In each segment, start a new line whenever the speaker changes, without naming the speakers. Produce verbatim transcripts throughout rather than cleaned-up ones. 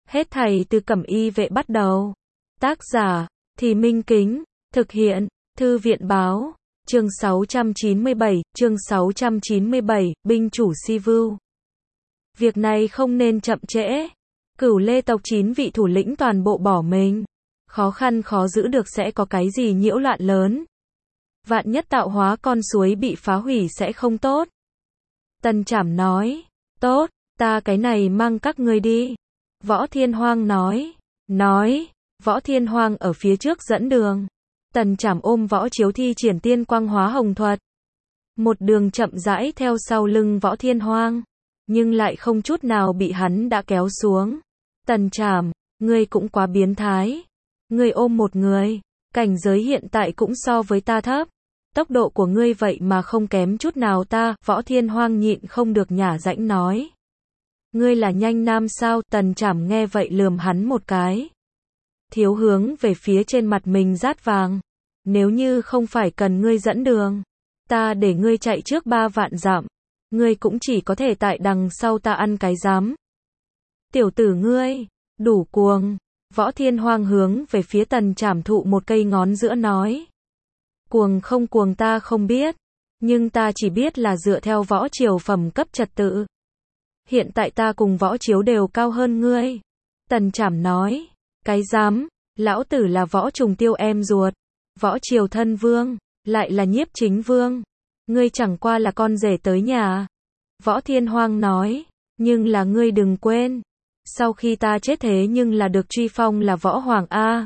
Hết thảy từ Cẩm Y vệ bắt đầu. Tác giả, Thì Minh Kính, thực hiện, Thư viện báo, chương sáu trăm chín mươi bảy, chương sáu trăm chín mươi bảy, binh chủ Si Vưu. Việc này không nên chậm trễ. Cửu Lê tộc chín vị thủ lĩnh toàn bộ bỏ mình. Khó khăn khó giữ được sẽ có cái gì nhiễu loạn lớn. Vạn nhất tạo hóa con suối bị phá hủy sẽ không tốt. Tần Trảm nói, tốt, ta cái này mang các ngươi đi. Võ Thiên Hoang nói, nói, Võ Thiên Hoang ở phía trước dẫn đường. Tần Trảm ôm Võ Chiếu thi triển tiên quang hóa hồng thuật. Một đường chậm rãi theo sau lưng Võ Thiên Hoang, nhưng lại không chút nào bị hắn đã kéo xuống. Tần Trảm, ngươi cũng quá biến thái. Ngươi ôm một người, cảnh giới hiện tại cũng so với ta thấp. Tốc độ của ngươi vậy mà không kém chút nào ta, Võ Thiên Hoang nhịn không được nhả rãnh nói. Ngươi là nhanh nam sao? Tần Trảm nghe vậy lườm hắn một cái. Thiếu hướng về phía trên mặt mình rát vàng. Nếu như không phải cần ngươi dẫn đường, ta để ngươi chạy trước ba vạn dặm, ngươi cũng chỉ có thể tại đằng sau ta ăn cái giám. Tiểu tử ngươi, đủ cuồng. Võ Thiên Hoang hướng về phía Tần Trảm thụ một cây ngón giữa nói. Cuồng không cuồng ta không biết, nhưng ta chỉ biết là dựa theo võ triều phẩm cấp trật tự. Hiện tại ta cùng Võ Chiếu đều cao hơn ngươi. Tần Trảm nói, cái dám, lão tử là Võ Trùng Tiêu em ruột, Võ Triều thân vương, lại là Nhiếp Chính Vương. Ngươi chẳng qua là con rể tới nhà. Võ Thiên Hoang nói, nhưng là ngươi đừng quên, sau khi ta chết thế nhưng là được truy phong là Võ Hoàng A.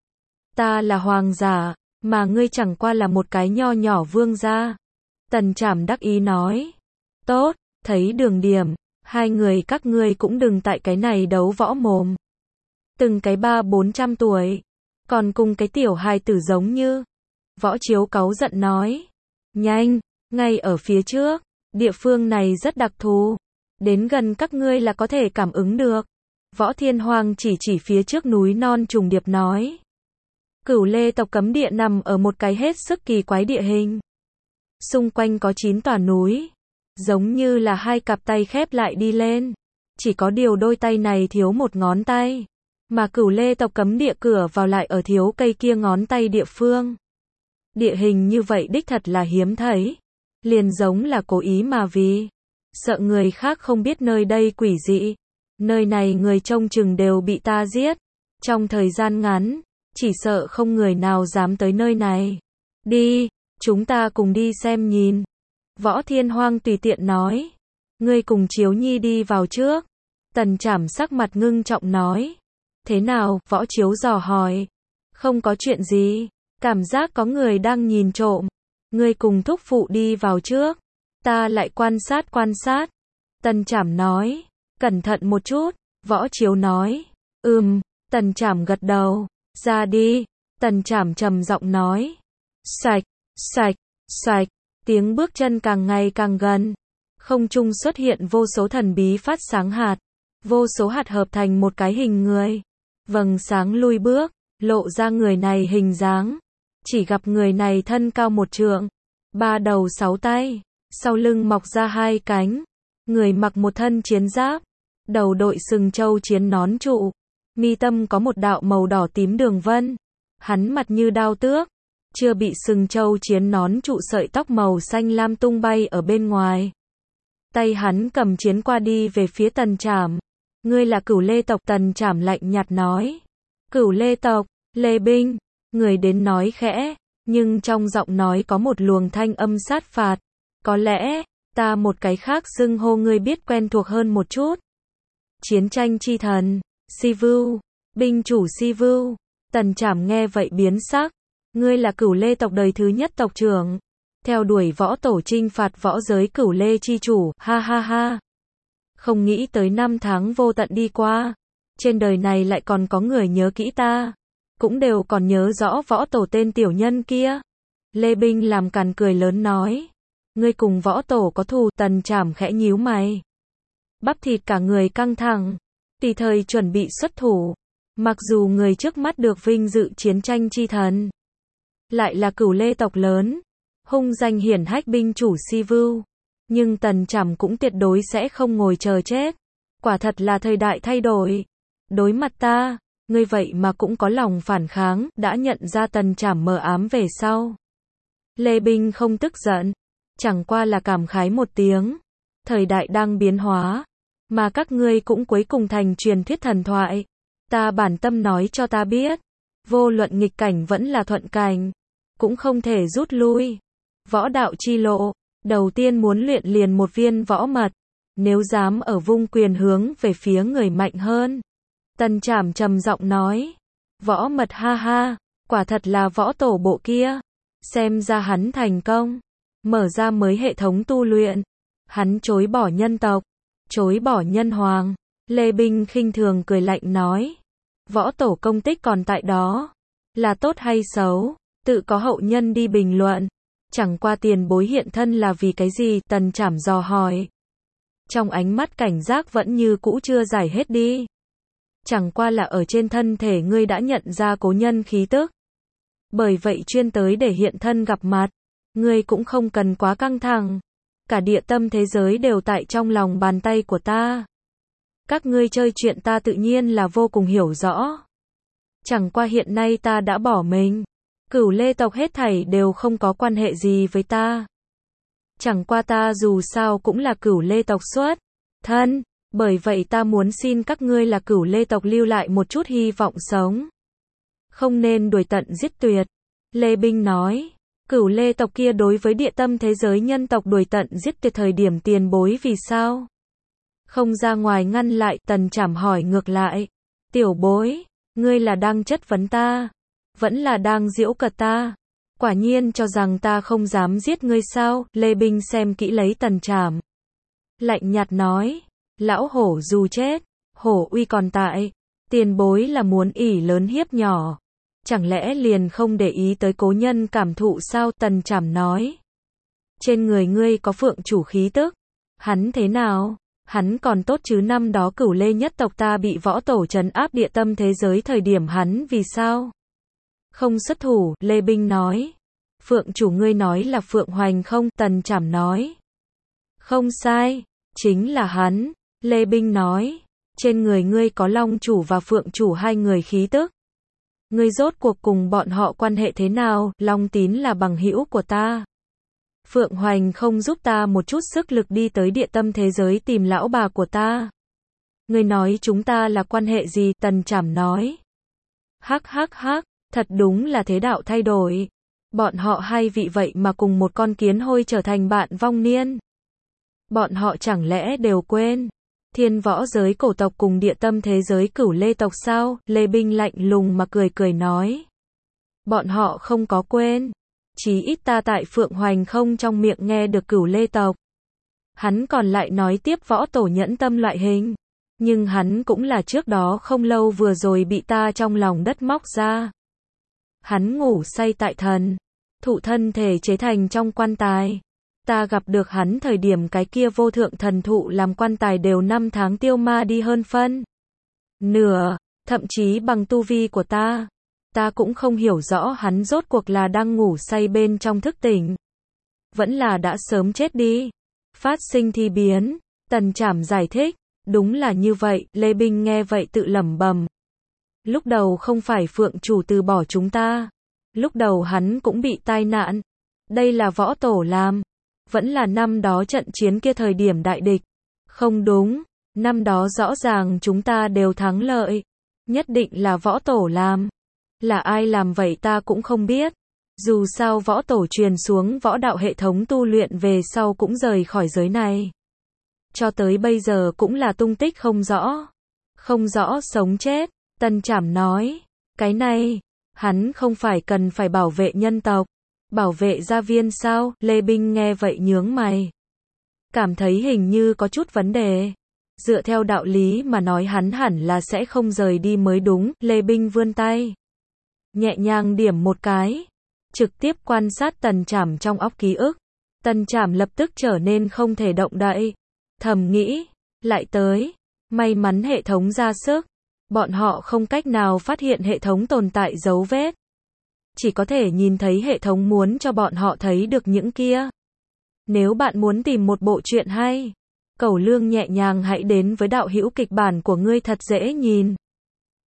Ta là hoàng giả, mà ngươi chẳng qua là một cái nho nhỏ vương gia. Tần Trảm đắc ý nói, tốt, thấy đường điểm. Hai người các ngươi cũng đừng tại cái này đấu võ mồm. Từng cái ba bốn trăm tuổi, còn cùng cái tiểu hài tử giống như. Võ Chiếu cáu giận nói, nhanh, ngay ở phía trước, địa phương này rất đặc thù, đến gần các ngươi là có thể cảm ứng được. Võ Thiên Hoang chỉ chỉ phía trước núi non trùng điệp nói. Cửu Lê tộc cấm địa nằm ở một cái hết sức kỳ quái địa hình. Xung quanh có chín tòa núi, giống như là hai cặp tay khép lại đi lên. Chỉ có điều đôi tay này thiếu một ngón tay, mà Cửu Lê tộc cấm địa cửa vào lại ở thiếu cây kia ngón tay địa phương. Địa hình như vậy đích thật là hiếm thấy, liền giống là cố ý mà vì sợ người khác không biết nơi đây quỷ dị. Nơi này người trông chừng đều bị ta giết. Trong thời gian ngắn, chỉ sợ không người nào dám tới nơi này. Đi, chúng ta cùng đi xem nhìn. Võ Thiên Hoang tùy tiện nói. Ngươi cùng Chiếu Nhi đi vào trước. Tần Trảm sắc mặt ngưng trọng nói. Thế nào? Võ Chiếu dò hỏi. Không có chuyện gì. Cảm giác có người đang nhìn trộm. Ngươi cùng thúc phụ đi vào trước. Ta lại quan sát quan sát. Tần Trảm nói. Cẩn thận một chút. Võ Chiếu nói. Ừm. Tần Trảm gật đầu. Ra đi. Tần Trảm trầm giọng nói. Sạch, sạch, sạch. Tiếng bước chân càng ngày càng gần. Không trung xuất hiện vô số thần bí phát sáng hạt. Vô số hạt hợp thành một cái hình người. Vầng sáng lui bước, lộ ra người này hình dáng. Chỉ gặp người này thân cao một trượng, ba đầu sáu tay, sau lưng mọc ra hai cánh. Người mặc một thân chiến giáp, đầu đội sừng trâu chiến nón trụ. Mi tâm có một đạo màu đỏ tím đường vân. Hắn mặt như đao tước, chưa bị sừng trâu chiến nón trụ sợi tóc màu xanh lam tung bay ở bên ngoài. Tay hắn cầm chiến qua đi về phía Tần Trảm. Ngươi là Cửu Lê tộc? Tần Trảm lạnh nhạt nói. Cửu Lê tộc, Lê Binh. Người đến nói khẽ, nhưng trong giọng nói có một luồng thanh âm sát phạt. Có lẽ, ta một cái khác xưng hô ngươi biết quen thuộc hơn một chút. Chiến tranh chi thần, Si Vưu, binh chủ Si Vưu. Tần Trảm nghe vậy biến sắc. Ngươi là Cửu Lê tộc đời thứ nhất tộc trưởng, theo đuổi võ tổ chinh phạt võ giới Cửu Lê chi chủ, ha ha ha. Không nghĩ tới năm tháng vô tận đi qua, trên đời này lại còn có người nhớ kỹ ta, cũng đều còn nhớ rõ võ tổ tên tiểu nhân kia. Lê Binh làm càn cười lớn nói. Ngươi cùng võ tổ có thù? Tần Trảm khẽ nhíu mày. Bắp thịt cả người căng thẳng, tùy thời chuẩn bị xuất thủ. Mặc dù người trước mắt được vinh dự chiến tranh chi thần, lại là Cửu Lê tộc lớn, hung danh hiển hách binh chủ Si Vưu, nhưng Tần Trảm cũng tuyệt đối sẽ không ngồi chờ chết. Quả thật là thời đại thay đổi, Đối mặt ta, ngươi vậy mà cũng có lòng phản kháng, đã nhận ra Tần Trảm mờ ám về sau. Lê Binh không tức giận, chẳng qua là cảm khái một tiếng. Thời đại đang biến hóa, mà các ngươi cũng cuối cùng thành truyền thuyết thần thoại. Ta bản tâm nói cho ta biết, vô luận nghịch cảnh vẫn là thuận cảnh, cũng không thể rút lui. Võ đạo chi lộ, đầu tiên muốn luyện liền một viên võ mật, nếu dám ở vung quyền hướng về phía người mạnh hơn. Tần Trảm trầm giọng nói, võ mật ha ha, quả thật là võ tổ bộ kia. Xem ra hắn thành công, mở ra mới hệ thống tu luyện. Hắn chối bỏ nhân tộc, chối bỏ nhân hoàng. Lê Binh khinh thường cười lạnh nói, võ tổ công tích còn tại đó, là tốt hay xấu, tự có hậu nhân đi bình luận. Chẳng qua tiền bối hiện thân là vì cái gì? Tần Trảm dò hỏi. Trong ánh mắt cảnh giác vẫn như cũ chưa giải hết đi. Chẳng qua là ở trên thân thể ngươi đã nhận ra cố nhân khí tức. Bởi vậy chuyên tới để hiện thân gặp mặt. Ngươi cũng không cần quá căng thẳng. Cả địa tâm thế giới đều tại trong lòng bàn tay của ta. Các ngươi chơi chuyện ta tự nhiên là vô cùng hiểu rõ. Chẳng qua hiện nay ta đã bỏ mình. Cửu Lê tộc hết thảy đều không có quan hệ gì với ta. Chẳng qua ta dù sao cũng là Cửu Lê tộc xuất thân, bởi vậy ta muốn xin các ngươi là Cửu Lê tộc lưu lại một chút hy vọng sống. Không nên đuổi tận giết tuyệt. Lê Binh nói, Cửu Lê tộc kia đối với địa tâm thế giới nhân tộc đuổi tận giết tuyệt thời điểm tiền bối vì sao không ra ngoài ngăn lại? Tần Trảm hỏi ngược lại, tiểu bối, ngươi là đang chất vấn ta, vẫn là đang giễu cợt ta? Quả nhiên cho rằng ta không dám giết ngươi sao? Lê Binh xem kỹ lấy Tần Trảm, lạnh nhạt nói, lão hổ dù chết, hổ uy còn tại. Tiền bối là muốn ỷ lớn hiếp nhỏ, chẳng lẽ liền không để ý tới cố nhân cảm thụ sao? Tần Trảm nói, trên người ngươi có phượng chủ khí tức. Hắn thế nào? Hắn còn tốt chứ, năm đó Cửu Lê nhất tộc ta bị võ tổ trấn áp địa tâm thế giới thời điểm hắn vì sao không xuất thủ? Lê Binh nói, phượng chủ ngươi nói là Phượng Hoành không? Tần Trảm nói, không sai, chính là hắn. Lê Binh nói, trên người ngươi có long chủ và phượng chủ hai người khí tức. Ngươi rốt cuộc cùng bọn họ quan hệ thế nào? Long Tín là bằng hữu của ta. Phượng Hoành không giúp ta một chút sức lực đi tới địa tâm thế giới tìm lão bà của ta. Ngươi nói chúng ta là quan hệ gì? Tần Trảm nói, hắc hắc hắc, thật đúng là thế đạo thay đổi. Bọn họ hai vị vậy mà cùng một con kiến hôi trở thành bạn vong niên. Bọn họ chẳng lẽ đều quên thiên võ giới cổ tộc cùng địa tâm thế giới Cửu Lê tộc sao? Lê Binh lạnh lùng mà cười cười nói, bọn họ không có quên. Chí ít ta tại Phượng Hoành không trong miệng nghe được Cửu Lê tộc. Hắn còn lại nói tiếp võ tổ nhẫn tâm loại hình. Nhưng hắn cũng là trước đó không lâu vừa rồi bị ta trong lòng đất móc ra. Hắn ngủ say tại thần thụ thân thể chế thành trong quan tài. Ta gặp được hắn thời điểm cái kia vô thượng thần thụ làm quan tài đều năm tháng tiêu ma đi hơn phân nửa, thậm chí bằng tu vi của ta. Ta cũng không hiểu rõ hắn rốt cuộc là đang ngủ say bên trong thức tỉnh, vẫn là đã sớm chết đi, phát sinh thi biến. Tần Trảm giải thích, đúng là như vậy. Lê Binh nghe vậy tự lẩm bẩm, lúc đầu không phải phượng chủ từ bỏ chúng ta, lúc đầu hắn cũng bị tai nạn. Đây là võ tổ làm, vẫn là năm đó trận chiến kia thời điểm đại địch. Không đúng, năm đó rõ ràng chúng ta đều thắng lợi, nhất định là võ tổ làm. Là ai làm vậy ta cũng không biết. Dù sao võ tổ truyền xuống võ đạo hệ thống tu luyện về sau cũng rời khỏi giới này. Cho tới bây giờ cũng là tung tích không rõ. Không rõ sống chết. Tần Trảm nói, cái này, hắn không phải cần phải bảo vệ nhân tộc, bảo vệ gia viên sao? Lê Binh nghe vậy nhướng mày, cảm thấy hình như có chút vấn đề. Dựa theo đạo lý mà nói hắn hẳn là sẽ không rời đi mới đúng. Lê Binh vươn tay, nhẹ nhàng điểm một cái, trực tiếp quan sát Tần Trảm trong óc ký ức. Tần Trảm lập tức trở nên không thể động đậy, thầm nghĩ, lại tới, may mắn hệ thống ra sức, bọn họ không cách nào phát hiện hệ thống tồn tại dấu vết, chỉ có thể nhìn thấy hệ thống muốn cho bọn họ thấy được những kia. Nếu bạn muốn tìm một bộ truyện hay, Cẩu Lương nhẹ nhàng hãy đến với đạo hữu kịch bản của ngươi thật dễ nhìn.